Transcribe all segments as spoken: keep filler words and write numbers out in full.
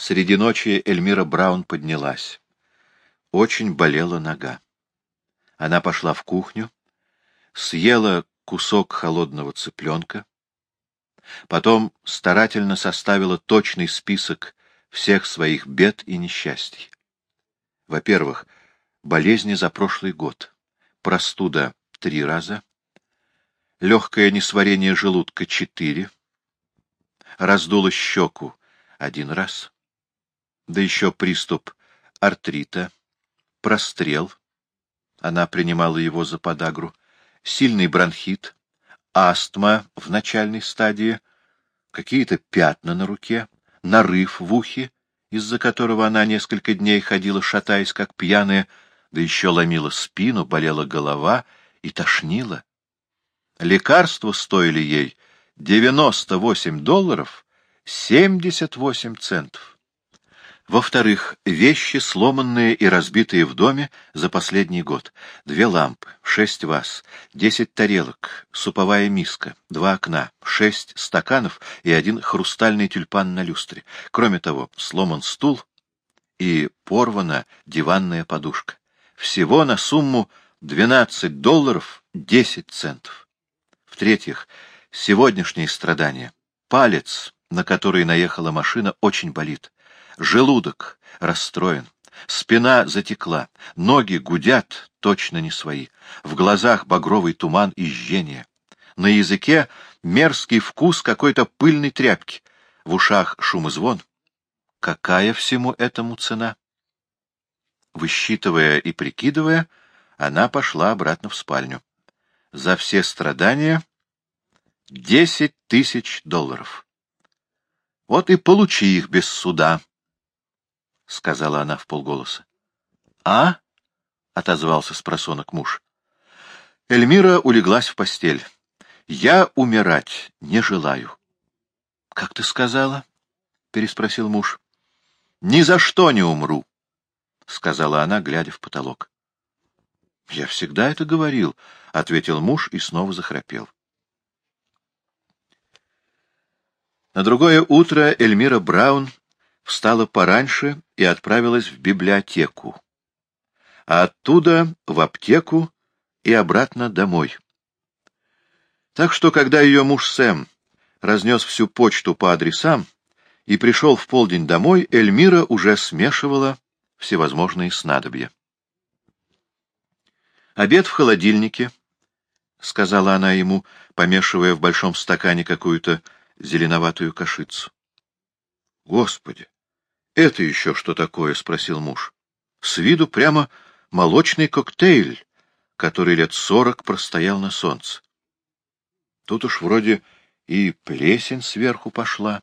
Среди ночи Эльмира Браун поднялась. Очень болела нога. Она пошла в кухню, съела кусок холодного цыпленка, потом старательно составила точный список всех своих бед и несчастий. Во-первых, болезни за прошлый год, простуда три раза, легкое несварение желудка четыре, раздуло щеку один раз, да еще приступ артрита, прострел, она принимала его за подагру, сильный бронхит, астма в начальной стадии, какие-то пятна на руке, нарыв в ухе, из-за которого она несколько дней ходила, шатаясь, как пьяная, да еще ломила спину, болела голова и тошнила. Лекарства стоили ей девяносто восемь долларов семьдесят восемь центов. Во-вторых, вещи, сломанные и разбитые в доме за последний год. Две лампы, шесть ваз, десять тарелок, суповая миска, два окна, шесть стаканов и один хрустальный тюльпан на люстре. Кроме того, сломан стул и порвана диванная подушка. Всего на сумму двенадцать долларов десять центов. В-третьих, сегодняшние страдания. Палец, на который наехала машина, очень болит. Желудок расстроен, спина затекла, ноги гудят, точно не свои, в глазах багровый туман и жжение. На языке мерзкий вкус какой-то пыльной тряпки, в ушах шум и звон. Какая всему этому цена? Высчитывая и прикидывая, она пошла обратно в спальню. За все страдания десять тысяч долларов. Вот и получи их без суда, — сказала она вполголоса. — А? — отозвался спросонок муж. Эльмира улеглась в постель. — Я умирать не желаю. — Как ты сказала? — переспросил муж. — Ни за что не умру, — сказала она, глядя в потолок. — Я всегда это говорил, — ответил муж и снова захрапел. На другое утро Эльмира Браун встала пораньше и отправилась в библиотеку, а оттуда в аптеку и обратно домой. Так что, когда ее муж Сэм разнес всю почту по адресам и пришел в полдень домой, Эльмира уже смешивала всевозможные снадобья. «Обед в холодильнике», — сказала она ему, помешивая в большом стакане какую-то зеленоватую кашицу. «Господи! Это еще что такое?» — спросил муж. «С виду прямо молочный коктейль, который лет сорок простоял на солнце. Тут уж вроде и плесень сверху пошла.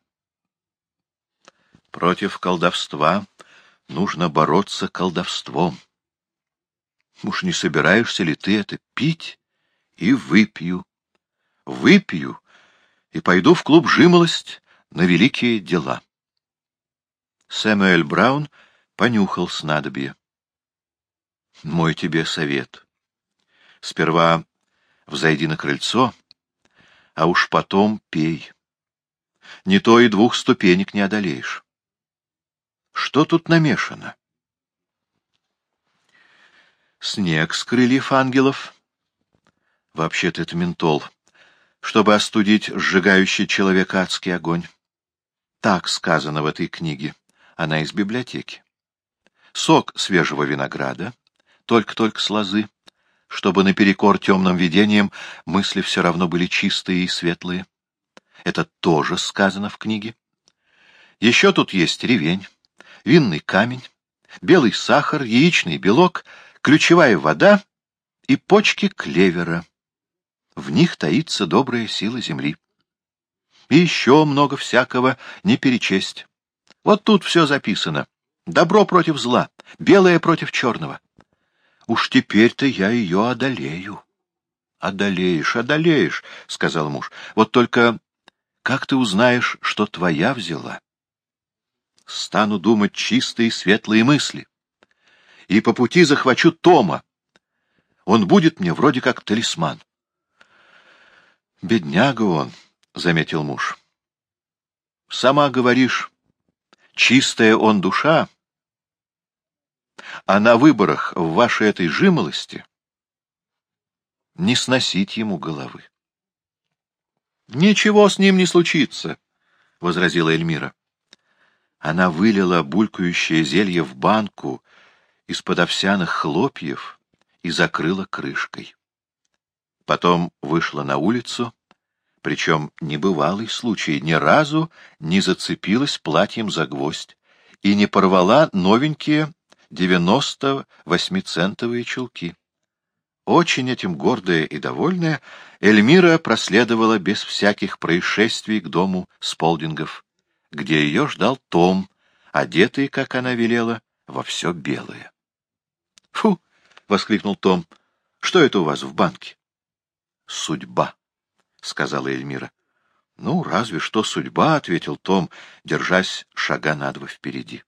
Против колдовства нужно бороться колдовством. Уж не собираешься ли ты это пить? И выпью. Выпью и пойду в клуб «Жимолость» на великие дела». Сэмюэль Браун понюхал снадобье. «Мой тебе совет. Сперва взойди на крыльцо, а уж потом пей. Не то и двух ступенек не одолеешь. Что тут намешано? Снег с крыльев ангелов. Вообще-то это ментол, чтобы остудить сжигающий человека адский огонь. Так сказано в этой книге. Она из библиотеки. Сок свежего винограда, только-только с лозы, чтобы наперекор темным видениям мысли все равно были чистые и светлые. Это тоже сказано в книге. Еще тут есть ревень, винный камень, белый сахар, яичный белок, ключевая вода и почки клевера. В них таится добрая сила земли. И еще много всякого не перечесть. Вот тут все записано. Добро против зла, белое против черного. Уж теперь-то я ее одолею. — Одолеешь, одолеешь, — сказал муж. — Вот только как ты узнаешь, что твоя взяла? Стану думать чистые светлые мысли. И по пути захвачу Тома. Он будет мне вроде как талисман. — Бедняга он, — заметил муж. — Сама говоришь, Чистая он душа, а на выборах в вашей этой жимолости не сносить ему головы. — Ничего с ним не случится, — возразила Эльмира. Она вылила булькающее зелье в банку из-под овсяных хлопьев и закрыла крышкой. Потом вышла на улицу, причем небывалый случай, ни разу не зацепилась платьем за гвоздь и не порвала новенькие девяносто восьмицентовые чулки. Очень этим гордая и довольная, Эльмира проследовала без всяких происшествий к дому Сполдингов, где ее ждал Том, одетый, как она велела, во все белое. — Фу! — воскликнул Том. — Что это у вас в банке? — Судьба, — сказала Эльмира. — Ну, разве что судьба, — ответил Том, держась шага на два впереди.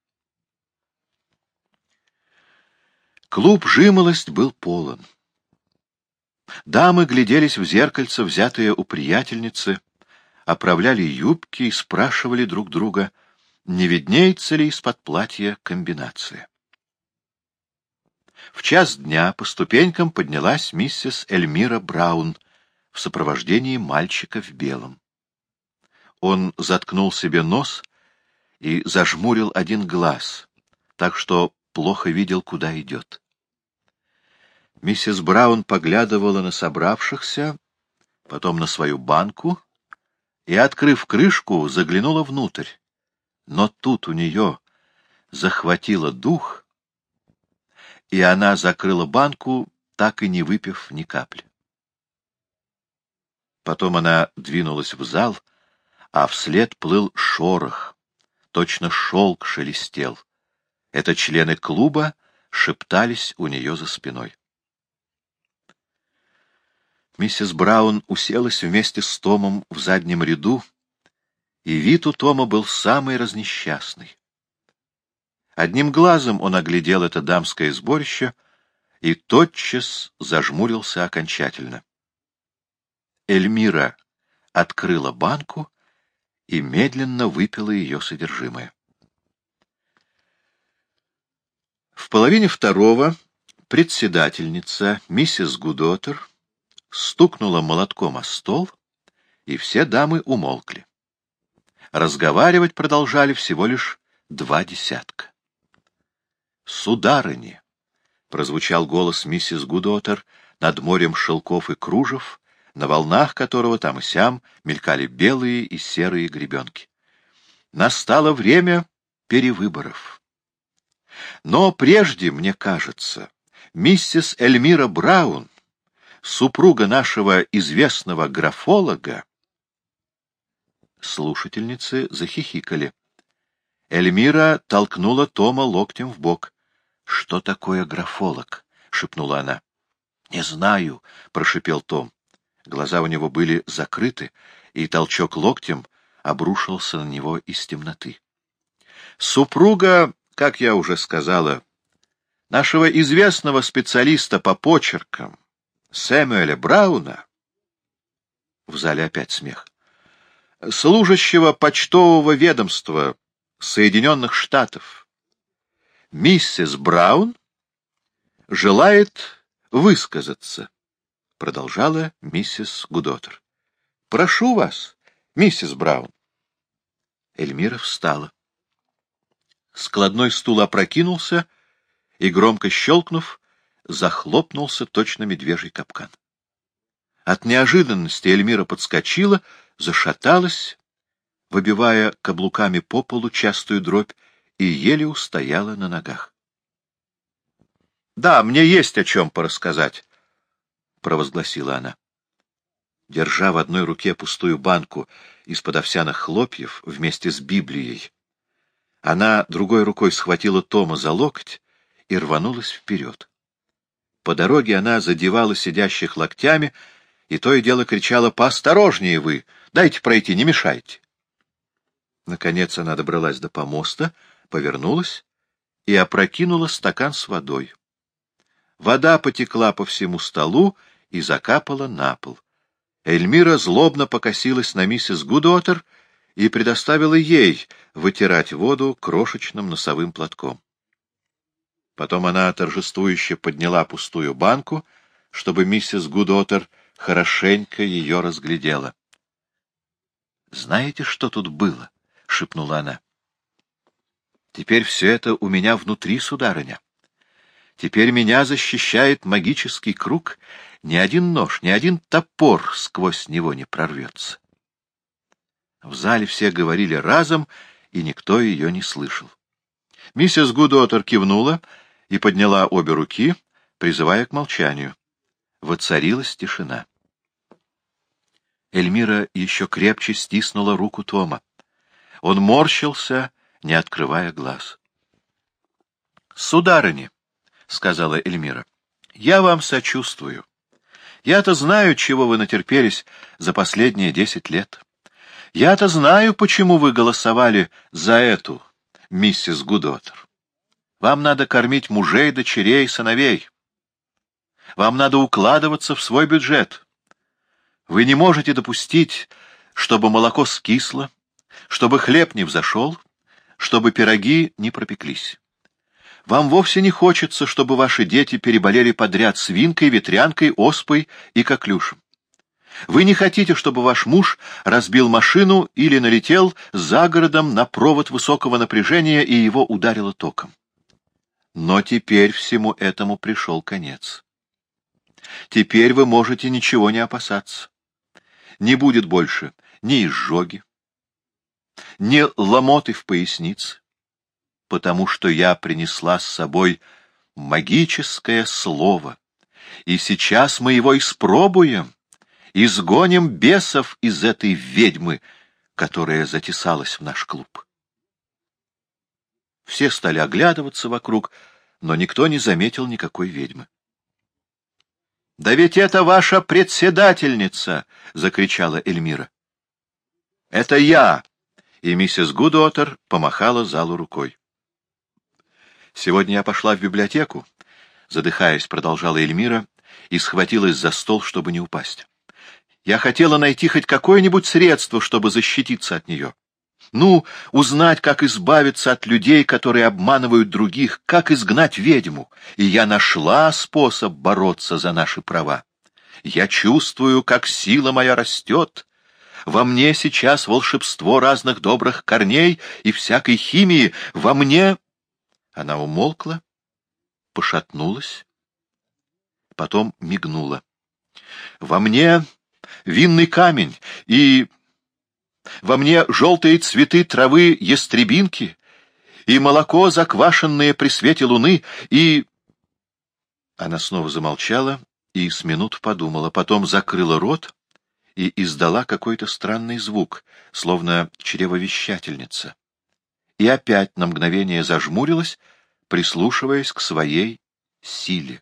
Клуб «Жимолость» был полон. Дамы гляделись в зеркальце, взятые у приятельницы, оправляли юбки и спрашивали друг друга, не виднеется ли из-под платья комбинация. В час дня по ступенькам поднялась миссис Эльмира Браун в сопровождении мальчика в белом. Он заткнул себе нос и зажмурил один глаз, так что плохо видел, куда идет. Миссис Браун поглядывала на собравшихся, потом на свою банку и, открыв крышку, заглянула внутрь. Но тут у нее захватило дух, и она закрыла банку, так и не выпив ни капли. Потом она двинулась в зал, а вслед плыл шорох, точно шелк шелестел. Это члены клуба шептались у нее за спиной. Миссис Браун уселась вместе с Томом в заднем ряду, и вид у Тома был самый разнесчастный. Одним глазом он оглядел это дамское сборище и тотчас зажмурился окончательно. Эльмира открыла банку и медленно выпила ее содержимое. В половине второго председательница, миссис Гудотер, стукнула молотком о стол, и все дамы умолкли. Разговаривать продолжали всего лишь два десятка. «Сударыни!» — прозвучал голос миссис Гудотер над морем шелков и кружев, на волнах которого там и сям мелькали белые и серые гребенки. «Настало время перевыборов. Но прежде, мне кажется, миссис Эльмира Браун, супруга нашего известного графолога...» Слушательницы захихикали. Эльмира толкнула Тома локтем в бок. — Что такое графолог? — шепнула она. — Не знаю, — прошипел Том. Глаза у него были закрыты, и толчок локтем обрушился на него из темноты. — Супруга, как я уже сказала, нашего известного специалиста по почеркам, Сэмюэля Брауна. В зале опять смех. Служащего почтового ведомства Соединенных Штатов. Миссис Браун желает высказаться, продолжала миссис Гудотер. Прошу вас, миссис Браун. Эльмира встала. Складной стул опрокинулся и, громко щелкнув, захлопнулся точно медвежий капкан. От неожиданности Эльмира подскочила, зашаталась, выбивая каблуками по полу частую дробь, и еле устояла на ногах. — Да, мне есть о чем порассказать, — провозгласила она. Держа в одной руке пустую банку из-под овсяных хлопьев вместе с Библией, она другой рукой схватила Тома за локоть и рванулась вперед. По дороге она задевала сидящих локтями и то и дело кричала: «Поосторожнее вы! Дайте пройти, не мешайте!» Наконец она добралась до помоста, повернулась и опрокинула стакан с водой. Вода потекла по всему столу и закапала на пол. Эльмира злобно покосилась на миссис Гудотер и предоставила ей вытирать воду крошечным носовым платком. Потом она торжествующе подняла пустую банку, чтобы миссис Гудотер хорошенько ее разглядела. — Знаете, что тут было? — шепнула она. — Теперь все это у меня внутри, сударыня. Теперь меня защищает магический круг. Ни один нож, ни один топор сквозь него не прорвется. В зале все говорили разом, и никто ее не слышал. Миссис Гудотер кивнула и подняла обе руки, призывая к молчанию. Воцарилась тишина. Эльмира еще крепче стиснула руку Тома. Он морщился, не открывая глаз. — Сударыня, — сказала Эльмира, — я вам сочувствую. Я-то знаю, чего вы натерпелись за последние десять лет. Я-то знаю, почему вы голосовали за эту миссис Гудотер. Вам надо кормить мужей, дочерей, сыновей. Вам надо укладываться в свой бюджет. Вы не можете допустить, чтобы молоко скисло, чтобы хлеб не взошел, чтобы пироги не пропеклись. Вам вовсе не хочется, чтобы ваши дети переболели подряд свинкой, ветрянкой, оспой и коклюшем. Вы не хотите, чтобы ваш муж разбил машину или налетел за городом на провод высокого напряжения и его ударило током. Но теперь всему этому пришел конец. Теперь вы можете ничего не опасаться. Не будет больше ни изжоги, ни ломоты в пояснице, потому что я принесла с собой магическое слово, и сейчас мы его испробуем, изгоним бесов из этой ведьмы, которая затесалась в наш клуб. Все стали оглядываться вокруг, но никто не заметил никакой ведьмы. — Да ведь это ваша председательница! — закричала Эльмира. — Это я! — и миссис Гудотер помахала залу рукой. — Сегодня я пошла в библиотеку, — задыхаясь, продолжала Эльмира, и схватилась за стол, чтобы не упасть. Я хотела найти хоть какое-нибудь средство, чтобы защититься от нее. Ну, узнать, как избавиться от людей, которые обманывают других, как изгнать ведьму. И я нашла способ бороться за наши права. Я чувствую, как сила моя растет. Во мне сейчас волшебство разных добрых корней и всякой химии. Во мне... Она умолкла, пошатнулась, потом мигнула. Во мне винный камень и... Во мне желтые цветы травы ястребинки, и молоко, заквашенное при свете луны, и... Она снова замолчала и с минут подумала, потом закрыла рот и издала какой-то странный звук, словно чревовещательница. И опять на мгновение зажмурилась, прислушиваясь к своей силе.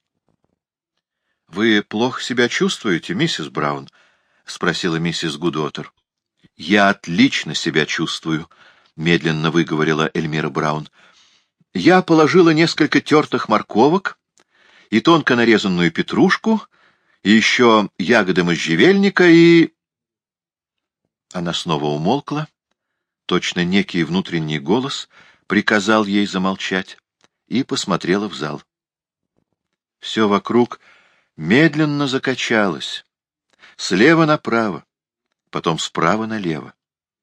— Вы плохо себя чувствуете, миссис Браун? — спросила миссис Гудотер. — Я отлично себя чувствую, — медленно выговорила Эльмира Браун. — Я положила несколько тертых морковок и тонко нарезанную петрушку, и еще ягоды можжевельника, и... Она снова умолкла. Точно некий внутренний голос приказал ей замолчать, и посмотрела в зал. Все вокруг медленно закачалось, слева направо, потом справа налево.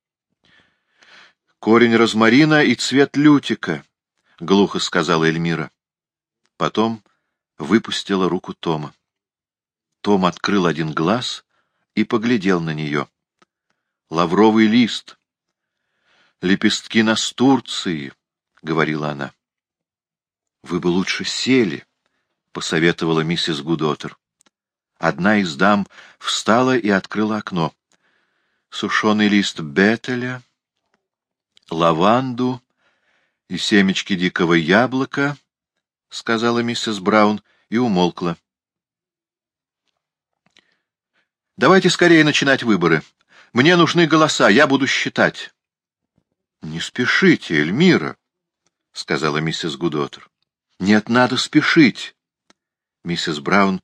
«Корень розмарина и цвет лютика», — глухо сказала Эльмира. Потом выпустила руку Тома. Том открыл один глаз и поглядел на нее. «Лавровый лист, лепестки настурции», — говорила она. «Вы бы лучше сели», — посоветовала миссис Гудотер. Одна из дам встала и открыла окно. «Сушеный лист бетеля, лаванду и семечки дикого яблока», — сказала миссис Браун и умолкла. «Давайте скорее начинать выборы. Мне нужны голоса, я буду считать». «Не спешите, Эльмира», — сказала миссис Гудотер. «Нет, надо спешить». Миссис Браун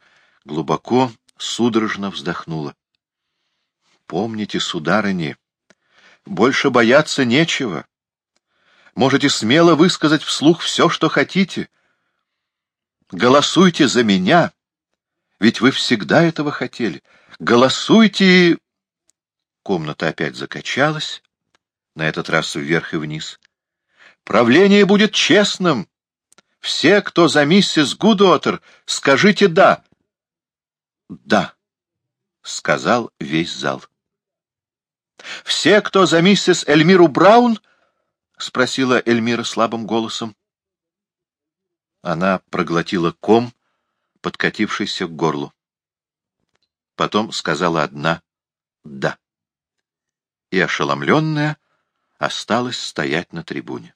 глубоко, судорожно вздохнула. «Помните, сударыни, больше бояться нечего. Можете смело высказать вслух все, что хотите. Голосуйте за меня, ведь вы всегда этого хотели. Голосуйте!» Комната опять закачалась, на этот раз вверх и вниз. «Правление будет честным. Все, кто за миссис Гудуотер, скажите «да». «Да», — сказал весь зал. «Все, кто за миссис Эльмиру Браун?» — спросила Эльмира слабым голосом. Она проглотила ком, подкатившийся к горлу. Потом сказала одна «да». И, ошеломленная, осталась стоять на трибуне.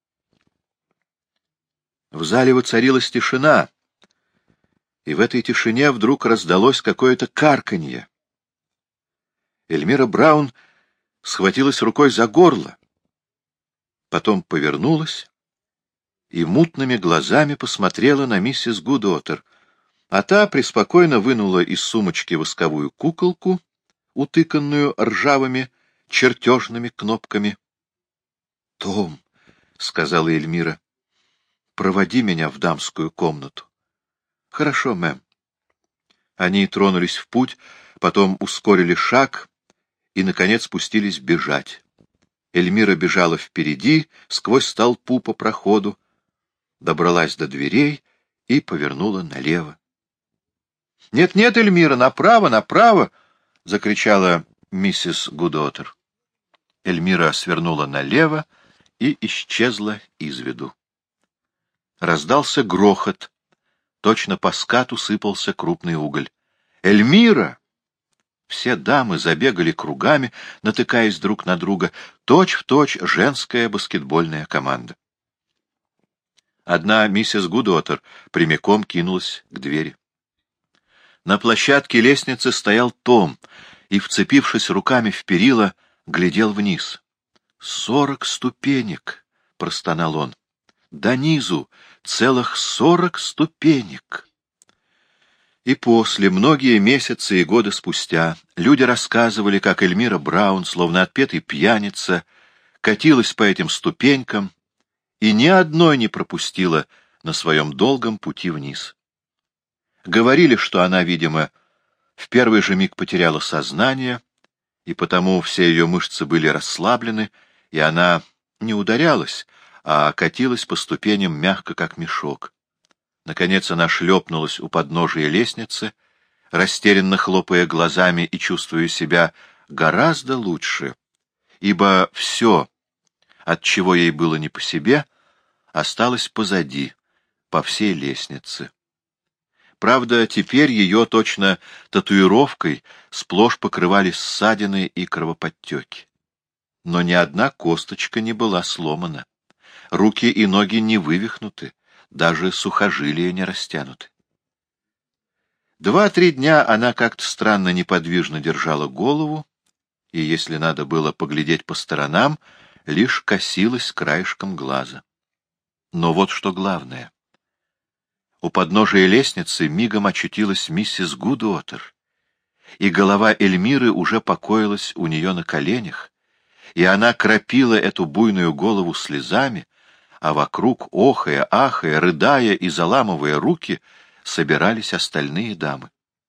В зале воцарилась тишина, и в этой тишине вдруг раздалось какое-то карканье. Эльмира Браун схватилась рукой за горло, потом повернулась и мутными глазами посмотрела на миссис Гудуотер, а та преспокойно вынула из сумочки восковую куколку, утыканную ржавыми чертежными кнопками. — Том, — сказала Эльмира, — проводи меня в дамскую комнату. — Хорошо, мэм. Они тронулись в путь, потом ускорили шаг и, наконец, пустились бежать. Эльмира бежала впереди, сквозь толпу по проходу, добралась до дверей и повернула налево. «Нет, нет, Эльмира, направо, направо!» — закричала миссис Гудуотер. Эльмира свернула налево и исчезла из виду. Раздался грохот. Точно по скату сыпался крупный уголь. «Эльмира!» Все дамы забегали кругами, натыкаясь друг на друга, точь-в-точь женская баскетбольная команда. Одна миссис Гудуотер прямиком кинулась к двери. На площадке лестницы стоял Том и, вцепившись руками в перила, глядел вниз. «Сорок ступенек!» — простонал он. «До низу целых сорок ступенек!» И после, многие месяцы и годы спустя, люди рассказывали, как Эльмира Браун, словно отпетый пьяница, катилась по этим ступенькам и ни одной не пропустила на своем долгом пути вниз. Говорили, что она, видимо, в первый же миг потеряла сознание, и потому все ее мышцы были расслаблены, и она не ударялась, а катилась по ступеням мягко, как мешок. Наконец она шлепнулась у подножия лестницы, растерянно хлопая глазами и чувствуя себя гораздо лучше, ибо все, от чего ей было не по себе, осталось позади, по всей лестнице. Правда, теперь ее точно татуировкой сплошь покрывали ссадины и кровоподтеки. Но ни одна косточка не была сломана, руки и ноги не вывихнуты, даже сухожилия не растянуты. Два-три дня она как-то странно неподвижно держала голову, и, если надо было поглядеть по сторонам, лишь косилась краешком глаза. Но вот что главное. У подножия лестницы мигом очутилась миссис Гудуотер, и голова Эльмиры уже покоилась у нее на коленях, и она кропила эту буйную голову слезами, а вокруг, охая, ахая, рыдая и заламывая руки, собирались остальные дамы.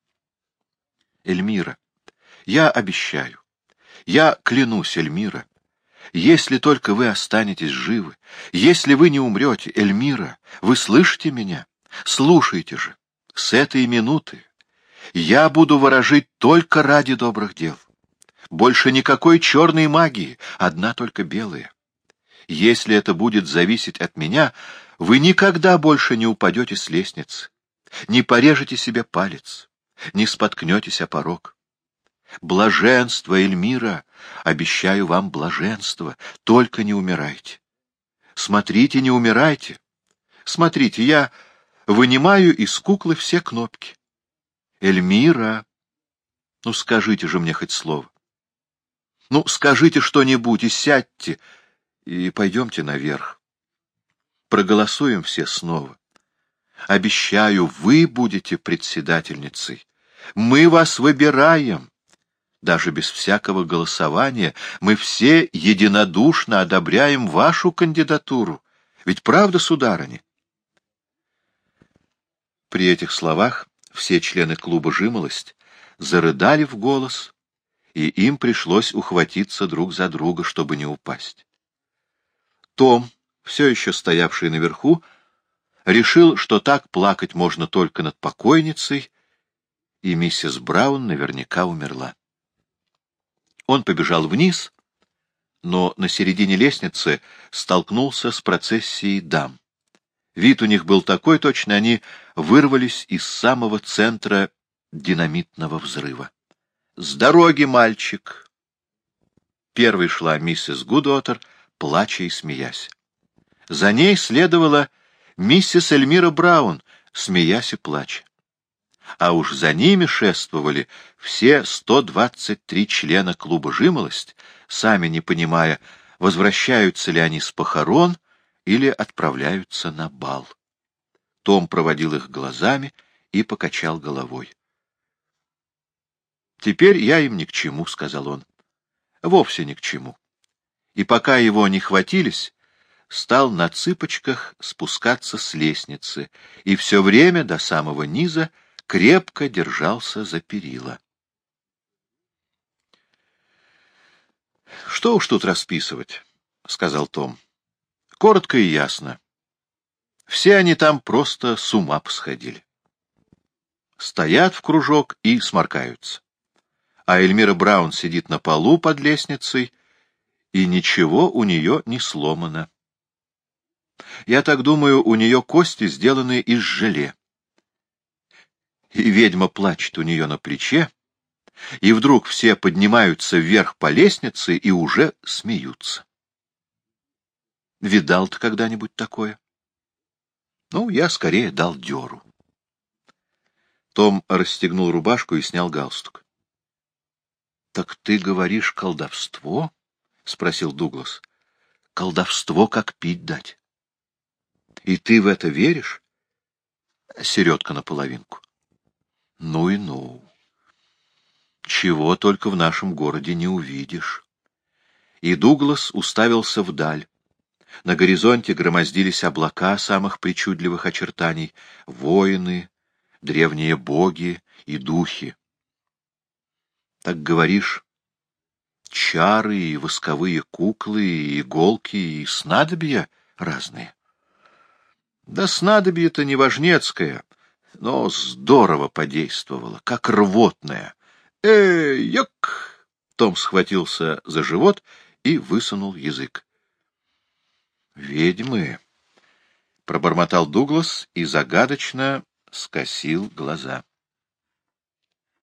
Эльмира, я обещаю, я клянусь, Эльмира, если только вы останетесь живы, если вы не умрете, Эльмира, вы слышите меня? Слушайте же, с этой минуты я буду ворожить только ради добрых дел. Больше никакой черной магии, одна только белая. Если это будет зависеть от меня, вы никогда больше не упадете с лестницы, не порежете себе палец, не споткнетесь о порог. Блаженство, Эльмира, обещаю вам блаженство, только не умирайте. Смотрите, не умирайте. Смотрите, я вынимаю из куклы все кнопки. Эльмира, ну скажите же мне хоть слово. Ну скажите что-нибудь и сядьте, и пойдемте наверх. Проголосуем все снова. Обещаю, вы будете председательницей. Мы вас выбираем. даже без всякого голосования, мы все единодушно одобряем вашу кандидатуру. Ведь правда, сударыня?» При этих словах все члены клуба «Жимолость» зарыдали в голос, и им пришлось ухватиться друг за друга, чтобы не упасть. Том, все еще стоявший наверху, решил, что так плакать можно только над покойницей, и миссис Браун наверняка умерла. Он побежал вниз, но на середине лестницы столкнулся с процессией дам. Вид у них был такой, точно они вырвались из самого центра динамитного взрыва. «С дороги, мальчик!» Первой шла миссис Гудуотер, плача и смеясь. За ней следовала миссис Эльмира Браун, смеясь и плача. А уж за ними шествовали все сто двадцать три члена клуба «Жимолость», сами не понимая, возвращаются ли они с похорон или отправляются на бал. Том проводил их глазами и покачал головой. «Теперь я им ни к чему», — сказал он. «Вовсе ни к чему». И пока его не хватились, стал на цыпочках спускаться с лестницы и все время до самого низа крепко держался за перила. «Что уж тут расписывать», — сказал Том. «Коротко и ясно. Все они там просто с ума посходили. Стоят в кружок и сморкаются. А Эльмира Браун сидит на полу под лестницей, и ничего у нее не сломано. Я так думаю, у нее кости сделаны из желе. И ведьма плачет у нее на плече, и вдруг все поднимаются вверх по лестнице и уже смеются. Видал ты когда-нибудь такое? Ну, я скорее дал дёру». Том расстегнул рубашку и снял галстук. «Так ты говоришь, колдовство?» — спросил Дуглас. «Колдовство, как пить дать. И ты в это веришь?» Середка наполовинку. «Ну и ну. Чего только в нашем городе не увидишь». И Дуглас уставился вдаль. На горизонте громоздились облака самых причудливых очертаний, воины, древние боги и духи. «Так говоришь, чары и восковые куклы, и иголки, и снадобья разные?» «Да снадобье-то не важнецкое, но здорово подействовало, как рвотное. Эй, ёк!» Том схватился за живот и высунул язык. «Ведьмы!» — пробормотал Дуглас и загадочно скосил глаза.